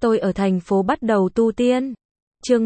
Tôi ở thành phố bắt đầu tu tiên. Chương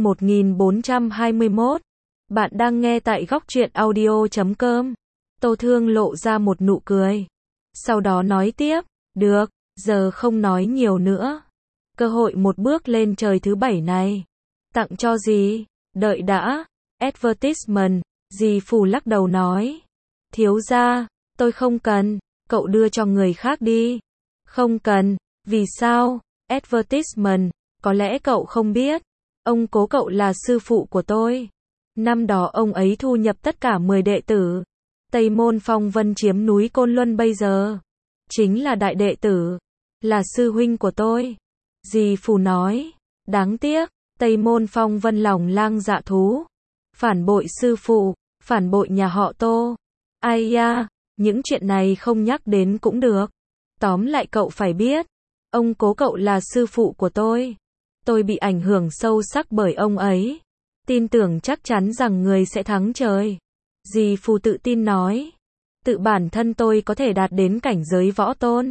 1421. Bạn đang nghe tại góc truyện audio.com. Tô Thương lộ ra một nụ cười. Sau đó nói tiếp, được, giờ không nói nhiều nữa. Cơ hội một bước lên trời thứ 7 này. Tặng cho gì? Đợi đã. Advertisement, dì Phù lắc đầu nói. Thiếu gia, tôi không cần, cậu đưa cho người khác đi. Không cần, vì sao? Advertisement, có lẽ cậu không biết. Ông cố cậu là sư phụ của tôi. Năm đó ông ấy thu nhập tất cả 10 đệ tử. Tây Môn Phong Vân chiếm núi Côn Luân bây giờ. Chính là đại đệ tử. Là sư huynh của tôi. Dì Phù nói. Đáng tiếc, Tây Môn Phong Vân lòng lang dạ thú. Phản bội sư phụ, phản bội nhà họ Tô. Ai da, những chuyện này không nhắc đến cũng được. Tóm lại cậu phải biết. Ông cố cậu là sư phụ của tôi. Tôi bị ảnh hưởng sâu sắc bởi ông ấy. Tin tưởng chắc chắn rằng người sẽ thắng trời. Dì Phù tự tin nói. Tự bản thân tôi có thể đạt đến cảnh giới võ tôn.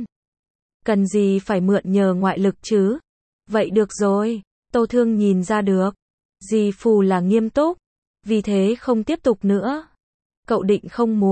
Cần gì phải mượn nhờ ngoại lực chứ? Vậy được rồi, Tô Thương nhìn ra được. Dì Phù là nghiêm túc. Vì thế không tiếp tục nữa. Cậu định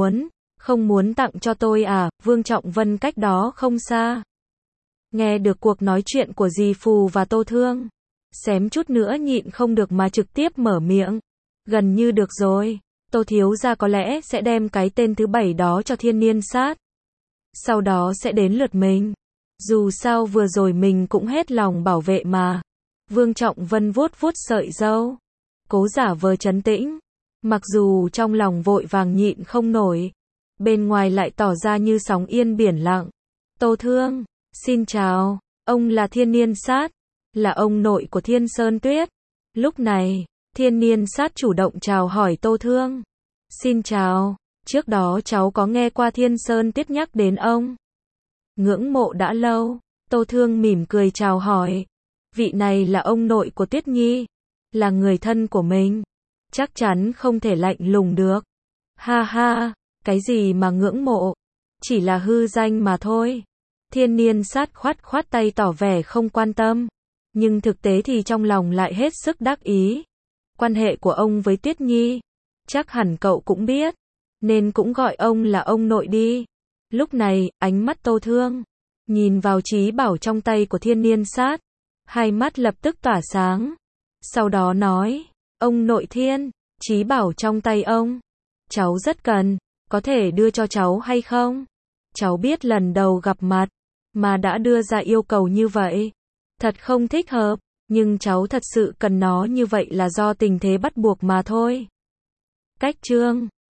không muốn tặng cho tôi à? Vương Trọng Vân cách đó không xa. Nghe được cuộc nói chuyện của dì Phù và Tô Thương. Xém chút nữa nhịn không được mà trực tiếp mở miệng. Gần như được rồi. Tô thiếu gia có lẽ sẽ đem cái tên thứ 7 đó cho Thiên Niên Sát. Sau đó sẽ đến lượt mình. Dù sao vừa rồi mình cũng hết lòng bảo vệ mà. Vương Trọng Vân vuốt vuốt sợi râu. Cố giả vờ trấn tĩnh. Mặc dù trong lòng vội vàng nhịn không nổi. Bên ngoài lại tỏ ra như sóng yên biển lặng. Tô Thương, xin chào. Ông là Thiên Niên Sát. Là ông nội của Thiên Sơn Tuyết. Lúc này, Thiên Niên Sát chủ động chào hỏi Tô Thương. Xin chào, trước đó cháu có nghe qua Thiên Sơn Tuyết nhắc đến ông. Ngưỡng mộ đã lâu, Tô Thương mỉm cười chào hỏi. Vị này là ông nội của Tuyết Nhi, là người thân của mình. Chắc chắn không thể lạnh lùng được. Ha ha, cái gì mà ngưỡng mộ, chỉ là hư danh mà thôi. Thiên Niên Sát khoát khoát tay tỏ vẻ không quan tâm. Nhưng thực tế thì trong lòng lại hết sức đắc ý. Quan hệ của ông với Tuyết Nhi, chắc hẳn cậu cũng biết, nên cũng gọi ông là ông nội đi. Lúc này, ánh mắt Tô Thương nhìn vào trí bảo trong tay của Thiên Niên Sát, hai mắt lập tức tỏa sáng. Sau đó nói, ông nội Thiên, trí bảo trong tay ông, cháu rất cần, có thể đưa cho cháu hay không? Cháu biết lần đầu gặp mặt, mà đã đưa ra yêu cầu như vậy. Thật không thích hợp, nhưng cháu thật sự cần nó như vậy là do tình thế bắt buộc mà thôi. Cách chương